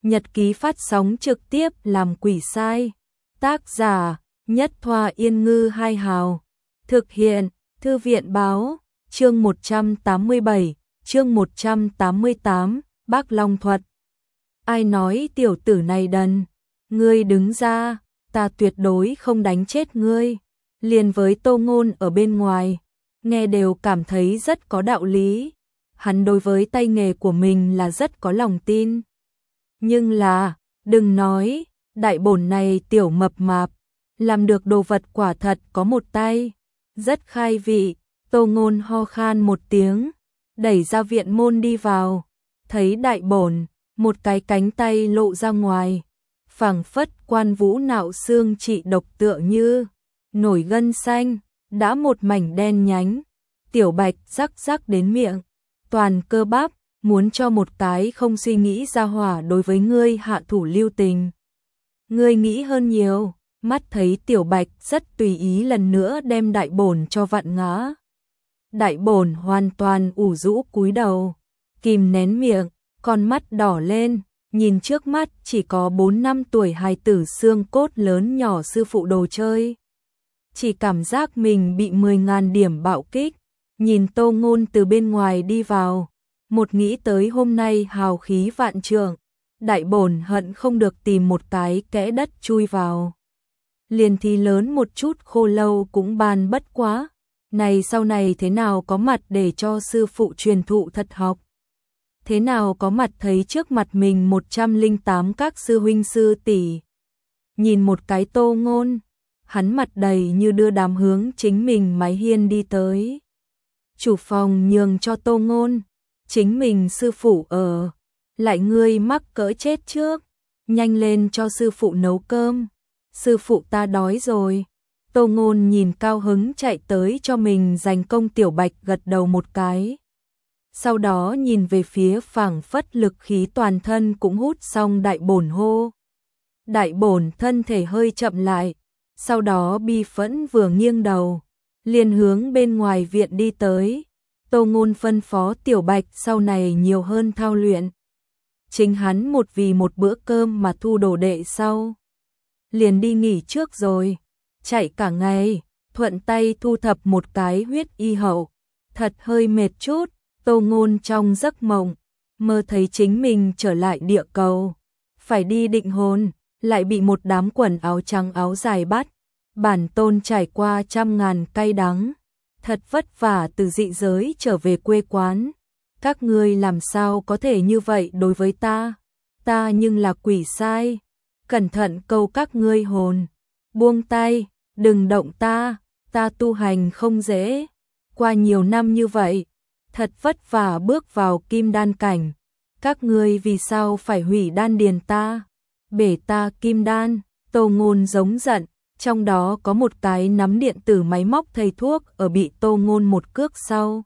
Nhật ký phát sóng trực tiếp làm quỷ sai. Tác giả Nhất Thoa Yên Ngư Hai Hào. Thực hiện Thư viện Báo. Chương 187, chương 188, Bác Long Thuật. Ai nói tiểu tử này đần? Ngươi đứng ra, ta tuyệt đối không đánh chết ngươi. Liền với Tô Ngôn ở bên ngoài, nghe đều cảm thấy rất có đạo lý. Hắn đối với tay nghề của mình là rất có lòng tin. Nhưng là, đừng nói, đại bổn này tiểu mập mạp, làm được đồ vật quả thật có một tay, rất khai vị. Tô Ngôn ho khan một tiếng, đẩy ra viện môn đi vào, thấy đại bổn, một cái cánh tay lộ ra ngoài, phảng phất Quan Vũ nạo xương trị độc tựa như nổi gân xanh, đã một mảnh đen nhánh. Tiểu Bạch rắc rắc đến miệng, toàn cơ bắp, muốn cho một cái không suy nghĩ ra hỏa đối với ngươi hạ thủ lưu tình. Ngươi nghĩ hơn nhiều. Mắt thấy Tiểu Bạch rất tùy ý lần nữa đem đại bổn cho vặn ngã. Đại bổn hoàn toàn ủ rũ cúi đầu, kìm nén miệng, con mắt đỏ lên, nhìn trước mắt chỉ có 4-5 tuổi hài tử xương cốt lớn nhỏ sư phụ đồ chơi. Chỉ cảm giác mình bị 10.000 điểm bạo kích, nhìn Tô Ngôn từ bên ngoài đi vào, một nghĩ tới hôm nay hào khí vạn trượng, đại bổn hận không được tìm một cái kẽ đất chui vào. Liền thì lớn một chút khô lâu cũng ban bất quá, này sau này thế nào có mặt để cho sư phụ truyền thụ thật học. Thế nào có mặt thấy trước mặt mình 108 các sư huynh sư tỷ. Nhìn một cái Tô Ngôn, hắn mặt đầy như đưa đám hướng chính mình mái hiên đi tới. Chủ phòng nhường cho Tô Ngôn, chính mình sư phụ ở, lại ngươi mắc cỡ chết trước, nhanh lên cho sư phụ nấu cơm. Sư phụ ta đói rồi. Tô Ngôn nhìn cao hứng chạy tới cho mình giành công Tiểu Bạch gật đầu một cái. Sau đó nhìn về phía phảng phất lực khí toàn thân cũng hút xong đại bổn hô. Đại bổn thân thể hơi chậm lại, sau đó bi phẫn vừa nghiêng đầu, liền hướng bên ngoài viện đi tới. Tô Ngôn phân phó Tiểu Bạch sau này nhiều hơn thao luyện. Chính hắn một vì một bữa cơm mà thu đồ đệ sau. Liền đi nghỉ trước rồi, chạy cả ngày, thuận tay thu thập một cái huyết y hậu, thật hơi mệt chút. Tô Ngôn trong giấc mộng, mơ thấy chính mình trở lại địa cầu, phải đi định hồn, lại bị một đám quần áo trắng áo dài bắt, bản tôn trải qua 100.000 cay đắng, thật vất vả từ dị giới trở về quê quán. Các ngươi làm sao có thể như vậy đối với ta nhưng là quỷ sai. Cẩn thận câu các ngươi hồn, buông tay, đừng động ta tu hành không dễ, qua nhiều năm như vậy, thật vất vả bước vào kim đan cảnh, các ngươi vì sao phải hủy đan điền ta, bể ta kim đan. Tô Ngôn giống giận, trong đó có một cái nắm điện tử máy móc thầy thuốc ở bị Tô Ngôn một cước sau.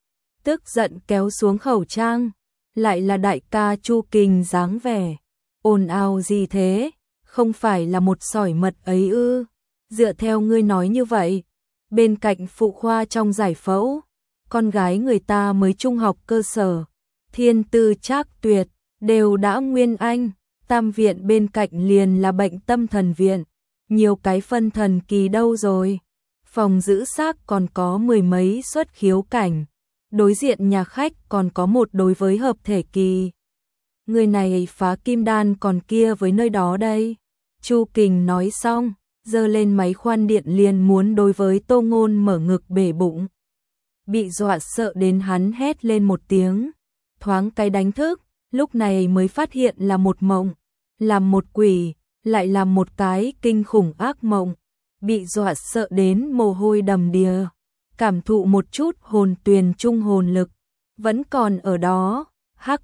Tức giận kéo xuống khẩu trang, lại là đại ca Chu Kình dáng vẻ. Ồn ào gì thế? Không phải là một sỏi mật ấy ư? Dựa theo ngươi nói như vậy, bên cạnh phụ khoa trong giải phẫu, con gái người ta mới trung học cơ sở, thiên tư trác tuyệt, đều đã nguyên anh, tam viện bên cạnh liền là bệnh tâm thần viện, nhiều cái phân thần kỳ đâu rồi. Phòng giữ xác còn có 10 mấy xuất khiếu cảnh, đối diện nhà khách còn có một đối với hợp thể kỳ. Người này phá kim đan còn kia với nơi đó đây. Chu Kình nói xong, giơ lên máy khoan điện liền muốn đối với Tô Ngôn mở ngực bể bụng. Bị dọa sợ đến hắn hét lên một tiếng, thoáng cái đánh thức, lúc này mới phát hiện là một mộng, làm một quỷ, lại làm một cái kinh khủng ác mộng, bị dọa sợ đến mồ hôi đầm đìa, cảm thụ một chút hồn tuyền trung hồn lực, vẫn còn ở đó. Hắc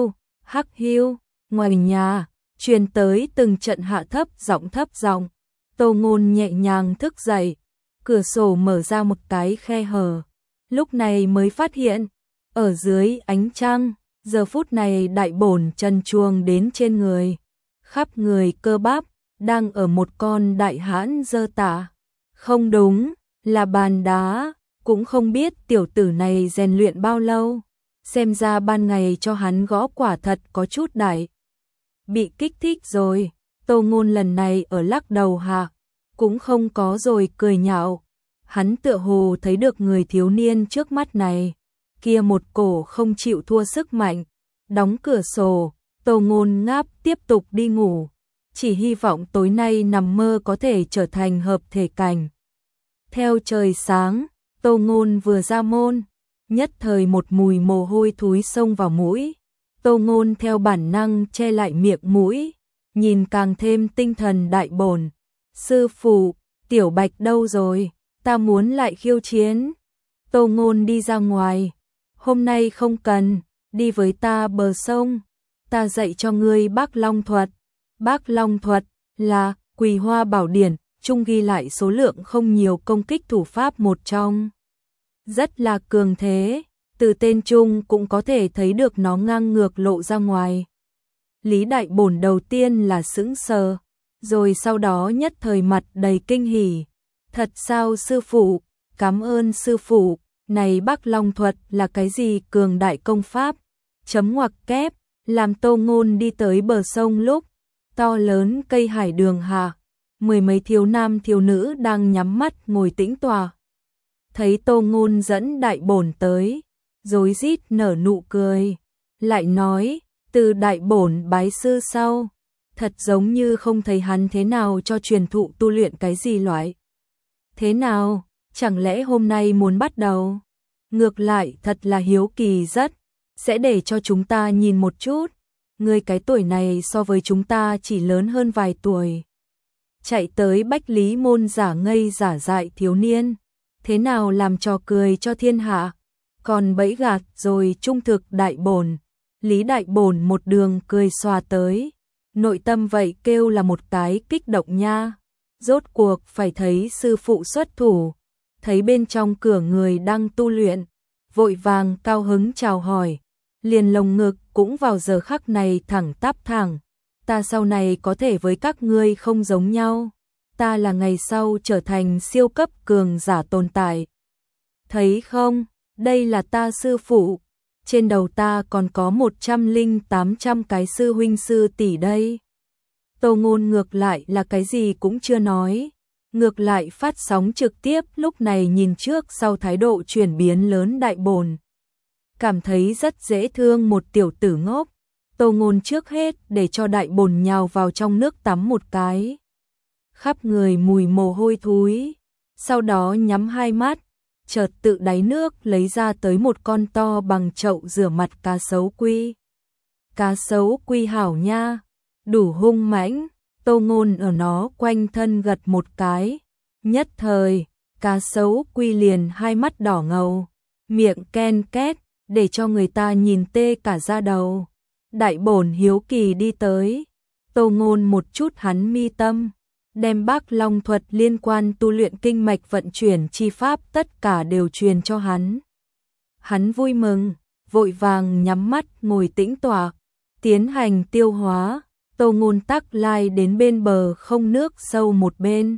hiu, ngoài nhà truyền tới từng trận hạ thấp giọng. Tô Ngôn nhẹ nhàng thức dậy, cửa sổ mở ra một cái khe hở, lúc này mới phát hiện, ở dưới ánh trăng, giờ phút này đại bổn trần truồng đến trên người, khắp người cơ bắp, đang ở một con đại hãn giơ tả. Không đúng, là bàn đá, cũng không biết tiểu tử này rèn luyện bao lâu, xem ra ban ngày cho hắn gõ quả thật có chút đại. bị kích thích rồi. Tô Ngôn lần này ở lắc đầu hạ, cũng không có rồi cười nhạo. Hắn tựa hồ thấy được người thiếu niên trước mắt này, kia một cổ không chịu thua sức mạnh. Đóng cửa sổ, Tô Ngôn ngáp tiếp tục đi ngủ. Chỉ hy vọng tối nay nằm mơ có thể trở thành hợp thể cảnh. Theo trời sáng, Tô Ngôn vừa ra môn, nhất thời một mùi mồ hôi thối xông vào mũi. Tô Ngôn theo bản năng che lại miệng mũi, nhìn càng thêm tinh thần đại bổn. Sư phụ, Tiểu Bạch đâu rồi? Ta muốn lại khiêu chiến. Tô Ngôn đi ra ngoài. Hôm nay không cần, đi với ta bờ sông. Ta dạy cho ngươi Bác Long thuật. Bác Long thuật là Quỳ Hoa Bảo Điển, chung ghi lại số lượng không nhiều công kích thủ pháp một trong. Rất là cường thế, từ tên chung cũng có thể thấy được nó ngang ngược lộ ra ngoài. Lý Đại Bổn đầu tiên là sững sờ, rồi sau đó nhất thời mặt đầy kinh hỉ. Thật sao sư phụ, cảm ơn sư phụ, này Bác Long thuật là cái gì cường đại công pháp? Chấm ngoặc kép, làm Tô Ngôn đi tới bờ sông lúc, to lớn cây hải đường hạ, mười mấy thiếu nam thiếu nữ đang nhắm mắt ngồi tĩnh tọa. Thấy Tô Ngôn dẫn Đại Bổn tới, rối rít nở nụ cười, lại nói, từ Đại Bổn bái sư sau, thật giống như không thấy hắn thế nào cho truyền thụ tu luyện cái gì loại. Thế nào, chẳng lẽ hôm nay muốn bắt đầu? Ngược lại thật là hiếu kỳ rất, sẽ để cho chúng ta nhìn một chút. Ngươi cái tuổi này so với chúng ta chỉ lớn hơn vài tuổi. Chạy tới Bách Lý Môn giả ngây giả dại thiếu niên, thế nào làm trò cười cho thiên hạ, còn bẫy gạt rồi trung thực Đại Bổn. Lý Đại Bổn một đường cười xòa tới, nội tâm vậy kêu là một cái kích động nha. Rốt cuộc phải thấy sư phụ xuất thủ, thấy bên trong cửa người đang tu luyện, vội vàng cao hứng chào hỏi, liền lồng ngực cũng vào giờ khắc này thẳng tắp thẳng. Ta sau này có thể với các ngươi không giống nhau, ta là ngày sau trở thành siêu cấp cường giả tồn tại. Thấy không, đây là ta sư phụ, trên đầu ta còn có 108 cái sư huynh sư tỷ đây. Tô Ngôn ngược lại là cái gì cũng chưa nói, ngược lại phát sóng trực tiếp lúc này nhìn trước sau thái độ chuyển biến lớn Đại Bổn. Cảm thấy rất dễ thương một tiểu tử ngốc. Tô Ngôn trước hết để cho Đại Bổn nhào vào trong nước tắm một cái, khắp người mùi mồ hôi thối, sau đó nhắm hai mắt, chợt tự đáy nước lấy ra tới một con to bằng chậu rửa mặt cá sấu quy. Cá sấu quy hảo nha, đủ hung mãnh. Tô Ngôn ở nó quanh thân gật một cái, nhất thời cá sấu quy liền hai mắt đỏ ngầu, miệng ken két, để cho người ta nhìn tê cả da đầu. Đại Bổn hiếu kỳ đi tới, Tô Ngôn một chút hắn mi tâm, đem Bác Long thuật liên quan tu luyện kinh mạch vận chuyển chi pháp tất cả đều truyền cho hắn. Hắn vui mừng, vội vàng nhắm mắt ngồi tĩnh tọa, tiến hành tiêu hóa. Tô Ngôn tắc lai đến bên bờ không nước sâu một bên,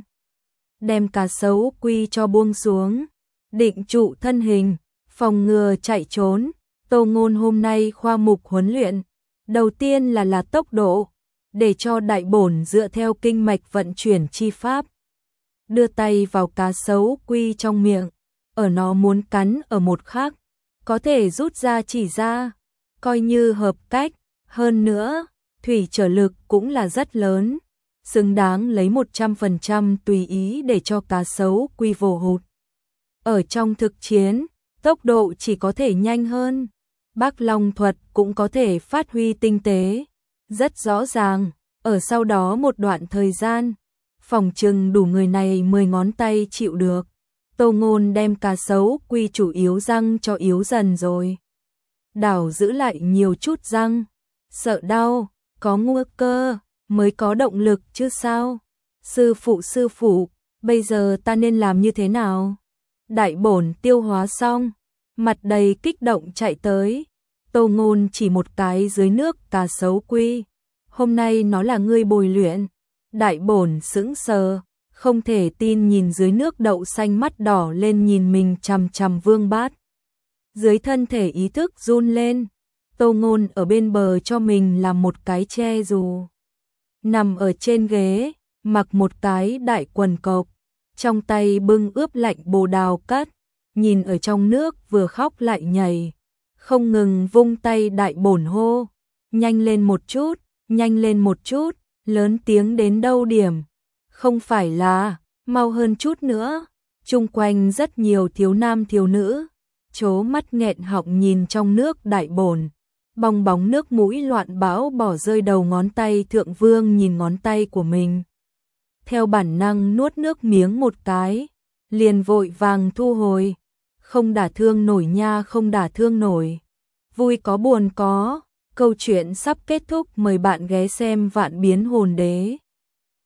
đem cá sấu quy cho buông xuống, định trụ thân hình, phòng ngừa chạy trốn. Tô Ngôn hôm nay khoa mục huấn luyện, đầu tiên là tốc độ, để cho Đại Bổn dựa theo kinh mạch vận chuyển chi pháp, đưa tay vào cá sấu quy trong miệng, ở nó muốn cắn ở một khắc, có thể rút ra chỉ ra, coi như hợp cách. Hơn nữa, thủy trở lực cũng là rất lớn, xứng đáng lấy 100% tùy ý để cho cá sấu quy vồ hụt. Ở trong thực chiến, tốc độ chỉ có thể nhanh hơn, Bác Long thuật cũng có thể phát huy tinh tế. Rất rõ ràng, ở sau đó một đoạn thời gian, phòng chừng đủ người này 10 ngón tay chịu được. Tô Ngôn đem cá sấu quy chủ yếu răng cho yếu dần rồi. Đảo giữ lại nhiều chút răng, sợ đau, có nguy cơ, mới có động lực chứ sao. Sư phụ, bây giờ ta nên làm như thế nào? Đại Bổn tiêu hóa xong, mặt đầy kích động chạy tới. Tô Ngôn chỉ một cái dưới nước cá sấu quy. Hôm nay nó là ngươi bồi luyện. Đại Bổn sững sờ, không thể tin nhìn dưới nước đậu xanh mắt đỏ lên nhìn mình chằm chằm Vương Bát. Dưới thân thể ý thức run lên. Tô Ngôn ở bên bờ cho mình làm một cái che dù. Nằm ở trên ghế, mặc một cái đại quần cộc, trong tay bưng ướp lạnh bồ đào cắt, nhìn ở trong nước vừa khóc lại nhảy, không ngừng vung tay đại bổn hô, nhanh lên một chút, nhanh lên một chút, lớn tiếng đến đâu điểm, không phải là, mau hơn chút nữa. Chung quanh rất nhiều thiếu nam thiếu nữ, chố mắt nghẹn họng nhìn trong nước đại bồn, bong bóng nước mũi loạn bão bỏ rơi đầu ngón tay. Thượng Vương nhìn ngón tay của mình, theo bản năng nuốt nước miếng một cái, liền vội vàng thu hồi, không đả thương nổi nha, không đả thương nổi. Vui có buồn có, câu chuyện sắp kết thúc, mời bạn ghé xem Vạn Biến Hồn Đế.